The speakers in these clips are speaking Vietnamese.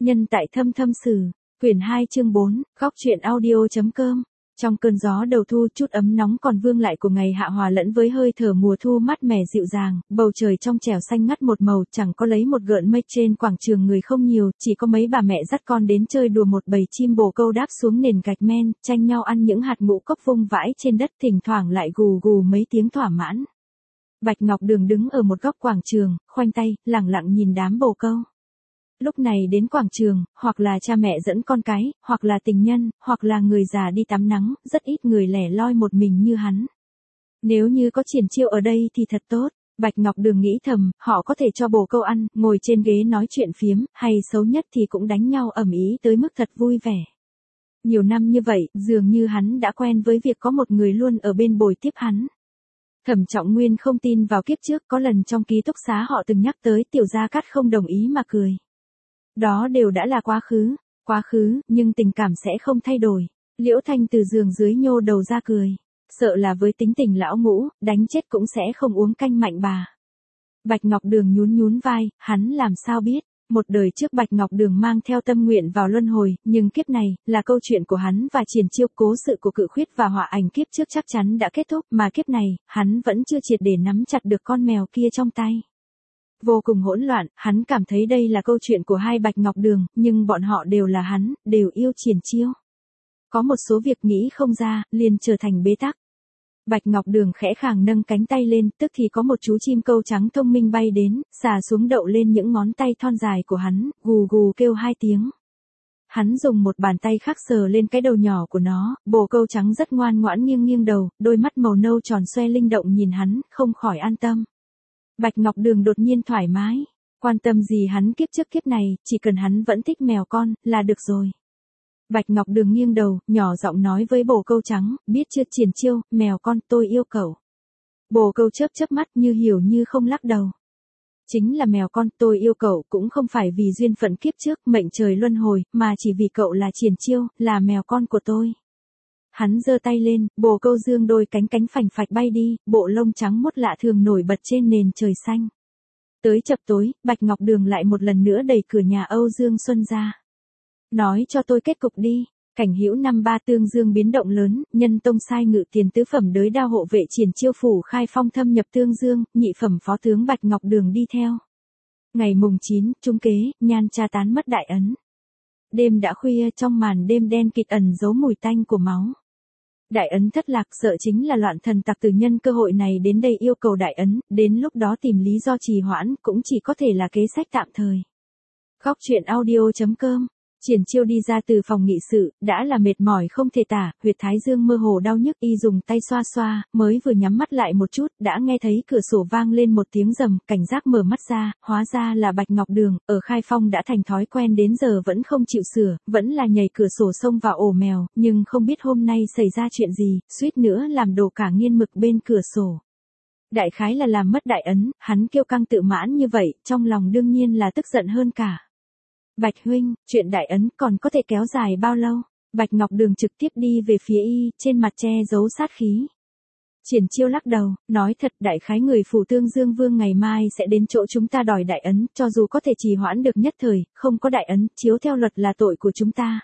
Nhân tại thâm thâm sử, quyển 2 chương 4, góc truyện audio.com. Trong cơn gió đầu thu, chút ấm nóng còn vương lại của ngày hạ hòa lẫn với hơi thở mùa thu mát mẻ dịu dàng, bầu trời trong trẻo xanh ngắt một màu, chẳng có lấy một gợn mây. Trên quảng trường người không nhiều, chỉ có mấy bà mẹ dắt con đến chơi đùa. Một bầy chim bồ câu đáp xuống nền gạch men, tranh nhau ăn những hạt ngũ cốc vung vãi trên đất, thỉnh thoảng lại gù gù mấy tiếng thỏa mãn. Bạch Ngọc Đường đứng ở một góc quảng trường, khoanh tay, lẳng lặng nhìn đám bồ câu. Lúc này đến quảng trường, hoặc là cha mẹ dẫn con cái, hoặc là tình nhân, hoặc là người già đi tắm nắng, rất ít người lẻ loi một mình như hắn. Nếu như có Triển Chiêu ở đây thì thật tốt. Bạch Ngọc Đường nghĩ thầm, họ có thể cho bồ câu ăn, ngồi trên ghế nói chuyện phiếm, hay xấu nhất thì cũng đánh nhau ầm ĩ tới mức thật vui vẻ. Nhiều năm như vậy, dường như hắn đã quen với việc có một người luôn ở bên bồi tiếp hắn. Thẩm Trọng Nguyên không tin vào kiếp trước, có lần trong ký túc xá họ từng nhắc tới, Tiểu Gia Cát không đồng ý mà cười. Đó đều đã là quá khứ, nhưng tình cảm sẽ không thay đổi. Liễu Thanh từ giường dưới nhô đầu ra cười. Sợ là với tính tình lão ngũ, đánh chết cũng sẽ không uống canh mạnh bà. Bạch Ngọc Đường nhún vai, hắn làm sao biết. Một đời trước Bạch Ngọc Đường mang theo tâm nguyện vào luân hồi, nhưng kiếp này, là câu chuyện của hắn và Triển Chiêu. Cố sự của Cự Khuyết và Hỏa Ảnh kiếp trước chắc chắn đã kết thúc, mà kiếp này, hắn vẫn chưa triệt để nắm chặt được con mèo kia trong tay. Vô cùng hỗn loạn, hắn cảm thấy đây là câu chuyện của hai Bạch Ngọc Đường, nhưng bọn họ đều là hắn, đều yêu Triển Chiêu. Có một số việc nghĩ không ra, liền trở thành bế tắc. Bạch Ngọc Đường khẽ khàng nâng cánh tay lên, tức thì có một chú chim câu trắng thông minh bay đến, xà xuống đậu lên những ngón tay thon dài của hắn, gù gù kêu 2 tiếng. Hắn dùng một bàn tay khác sờ lên cái đầu nhỏ của nó, bồ câu trắng rất ngoan ngoãn nghiêng đầu, đôi mắt màu nâu tròn xoe linh động nhìn hắn, không khỏi an tâm. Bạch Ngọc Đường đột nhiên thoải mái, quan tâm gì hắn kiếp trước kiếp này, chỉ cần hắn vẫn thích mèo con, là được rồi. Bạch Ngọc Đường nghiêng đầu, nhỏ giọng nói với bồ câu trắng, biết chưa Triển Chiêu, mèo con, tôi yêu cậu. Bồ câu chớp mắt như hiểu như không lắc đầu. Chính là mèo con, tôi yêu cậu cũng không phải vì duyên phận kiếp trước, mệnh trời luân hồi, mà chỉ vì cậu là Triển Chiêu, là mèo con của tôi. Hắn giơ tay lên, bồ câu dương đôi cánh phành phạch bay đi, bộ lông trắng muốt lạ thường nổi bật trên nền trời xanh. Tới chập tối, Bạch Ngọc Đường lại một lần nữa đẩy cửa nhà Âu Dương Xuân ra. Nói cho tôi kết cục đi. Cảnh Hữu năm 3 Tương Dương biến động lớn, Nhân Tông sai ngự tiền tứ phẩm đới đao hộ vệ Triển Chiêu phủ khai phong thâm nhập Tương Dương, nhị phẩm phó tướng Bạch Ngọc Đường đi theo. Ngày mùng 9, trung kế, nhan tra tán mất đại ấn. Đêm đã khuya, trong màn đêm đen kịt ẩn giấu mùi tanh của máu. Đại ấn thất lạc, sợ chính là loạn thần tặc từ nhân cơ hội này đến đây yêu cầu đại ấn, đến lúc đó tìm lý do trì hoãn, cũng chỉ có thể là kế sách tạm thời. Góc truyện audio.com. Triển Chiêu đi ra từ phòng nghị sự, đã là mệt mỏi không thể tả, huyệt thái dương mơ hồ đau nhức, y dùng tay xoa xoa, mới vừa nhắm mắt lại một chút, đã nghe thấy cửa sổ vang lên một tiếng rầm, cảnh giác mở mắt ra, hóa ra là Bạch Ngọc Đường, ở Khai Phong đã thành thói quen đến giờ vẫn không chịu sửa, vẫn là nhảy cửa sổ xông vào ổ mèo, nhưng không biết hôm nay xảy ra chuyện gì, suýt nữa làm đổ cả nghiên mực bên cửa sổ. Đại khái là làm mất đại ấn, hắn kiêu căng tự mãn như vậy, trong lòng đương nhiên là tức giận hơn cả. Bạch huynh, chuyện đại ấn còn có thể kéo dài bao lâu? Bạch Ngọc Đường trực tiếp đi về phía y, trên mặt che giấu sát khí. Triển Chiêu lắc đầu, nói thật, đại khái người phủ Tương Dương Vương ngày mai sẽ đến chỗ chúng ta đòi đại ấn, cho dù có thể trì hoãn được nhất thời, không có đại ấn, chiếu theo luật là tội của chúng ta.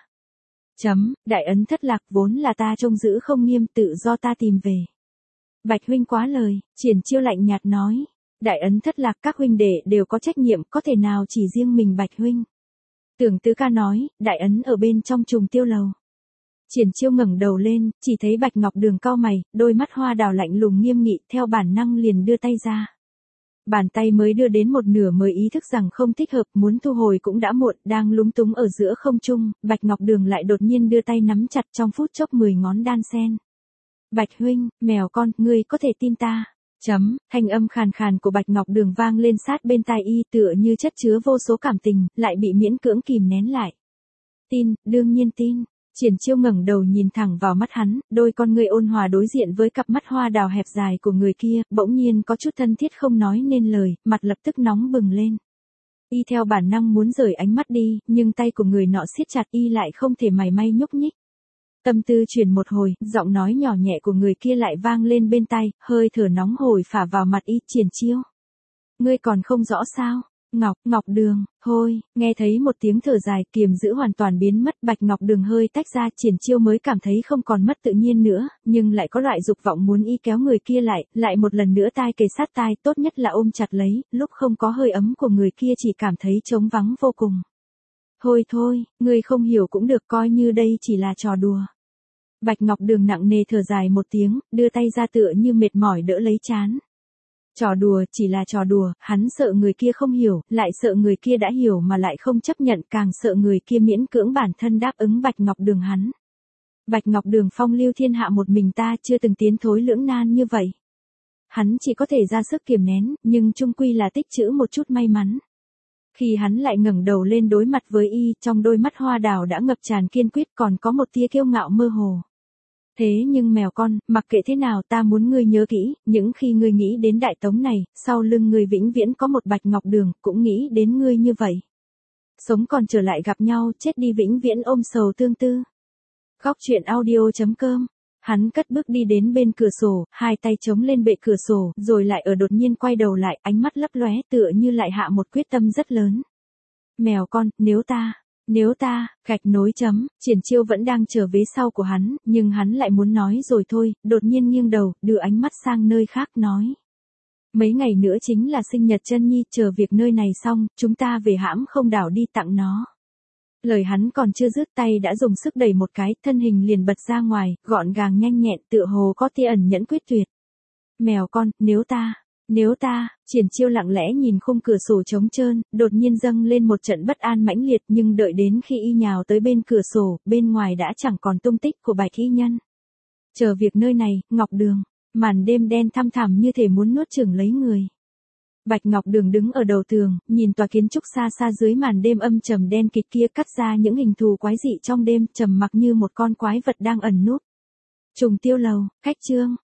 Đại ấn thất lạc vốn là ta trông giữ không nghiêm, tự do ta tìm về. Bạch huynh quá lời, Triển Chiêu lạnh nhạt nói. Đại ấn thất lạc các huynh đệ đều có trách nhiệm, có thể nào chỉ riêng mình Bạch huynh. Tưởng Tứ Ca nói, đại ấn ở bên trong trùng tiêu lầu. Triển Chiêu ngẩng đầu lên, chỉ thấy Bạch Ngọc Đường cau mày, đôi mắt hoa đào lạnh lùng nghiêm nghị, theo bản năng liền đưa tay ra. Bàn tay mới đưa đến một nửa mới ý thức rằng không thích hợp, muốn thu hồi cũng đã muộn, đang lúng túng ở giữa không trung, Bạch Ngọc Đường lại đột nhiên đưa tay nắm chặt, trong phút chốc 10 ngón đan sen. Bạch huynh, mèo con, ngươi có thể tin ta. Thanh âm khàn khàn của Bạch Ngọc Đường vang lên sát bên tai y, tựa như chất chứa vô số cảm tình, lại bị miễn cưỡng kìm nén lại. Tin, đương nhiên tin. Triển Chiêu ngẩng đầu nhìn thẳng vào mắt hắn, đôi con ngươi ôn hòa đối diện với cặp mắt hoa đào hẹp dài của người kia, bỗng nhiên có chút thân thiết không nói nên lời, mặt lập tức nóng bừng lên. Y theo bản năng muốn rời ánh mắt đi, nhưng tay của người nọ siết chặt, y lại không thể mảy may nhúc nhích. Tâm tư chuyển một hồi, giọng nói nhỏ nhẹ của người kia lại vang lên bên tai, hơi thở nóng hổi phả vào mặt y. Triển Chiêu, ngươi còn không rõ sao? Ngọc Đường, thôi, nghe thấy một tiếng thở dài, kiềm giữ hoàn toàn biến mất, Bạch Ngọc Đường hơi tách ra, Triển Chiêu mới cảm thấy không còn mất tự nhiên nữa, nhưng lại có loại dục vọng muốn y kéo người kia lại một lần nữa tai kề sát tai, tốt nhất là ôm chặt lấy, lúc không có hơi ấm của người kia chỉ cảm thấy trống vắng vô cùng. Thôi, ngươi không hiểu cũng được, coi như đây chỉ là trò đùa. Bạch Ngọc Đường nặng nề thở dài một tiếng, đưa tay ra tựa như mệt mỏi đỡ lấy trán. Trò đùa, chỉ là trò đùa, hắn sợ người kia không hiểu, lại sợ người kia đã hiểu mà lại không chấp nhận, càng sợ người kia miễn cưỡng bản thân đáp ứng Bạch Ngọc Đường hắn. Bạch Ngọc Đường phong lưu thiên hạ một mình ta, chưa từng tiến thối lưỡng nan như vậy. Hắn chỉ có thể ra sức kiềm nén, nhưng chung quy là tích trữ một chút may mắn. Khi hắn lại ngẩng đầu lên đối mặt với y, trong đôi mắt hoa đào đã ngập tràn kiên quyết, còn có một tia kiêu ngạo mơ hồ. Thế nhưng mèo con, mặc kệ thế nào ta muốn ngươi nhớ kỹ, những khi ngươi nghĩ đến Đại Tống này, sau lưng ngươi vĩnh viễn có một Bạch Ngọc Đường, cũng nghĩ đến ngươi như vậy. Sống còn trở lại gặp nhau, chết đi vĩnh viễn ôm sầu tương tư. Góc truyện audio.com. Hắn cất bước đi đến bên cửa sổ, hai tay chống lên bệ cửa sổ, rồi lại đột nhiên quay đầu lại, ánh mắt lấp lóe tựa như lại hạ một quyết tâm rất lớn. Mèo con, nếu ta, gạch nối chấm, Triển Chiêu vẫn đang chờ vế sau của hắn, nhưng hắn lại muốn nói rồi thôi, đột nhiên nghiêng đầu, đưa ánh mắt sang nơi khác nói. Mấy ngày nữa chính là sinh nhật Chân Nhi, chờ việc nơi này xong, chúng ta về hãm không đảo đi tặng nó. Lời hắn còn chưa dứt, tay đã dùng sức đẩy một cái, thân hình liền bật ra ngoài, gọn gàng nhanh nhẹn, tựa hồ có tia ẩn nhẫn quyết tuyệt. Mèo con, nếu ta, Triển Chiêu lặng lẽ nhìn khung cửa sổ trống trơn, đột nhiên dâng lên một trận bất an mãnh liệt, nhưng đợi đến khi y nhào tới bên cửa sổ, bên ngoài đã chẳng còn tung tích của Bạch y nhân. Chờ việc nơi này, Ngọc Đường, màn đêm đen thăm thẳm như thể muốn nuốt chửng lấy người. Bạch Ngọc Đường đứng ở đầu tường, nhìn tòa kiến trúc xa xa dưới màn đêm âm trầm đen kịt kia cắt ra những hình thù quái dị trong đêm, trầm mặc như một con quái vật đang ẩn núp. Trùng Tiêu Lầu, khách trương.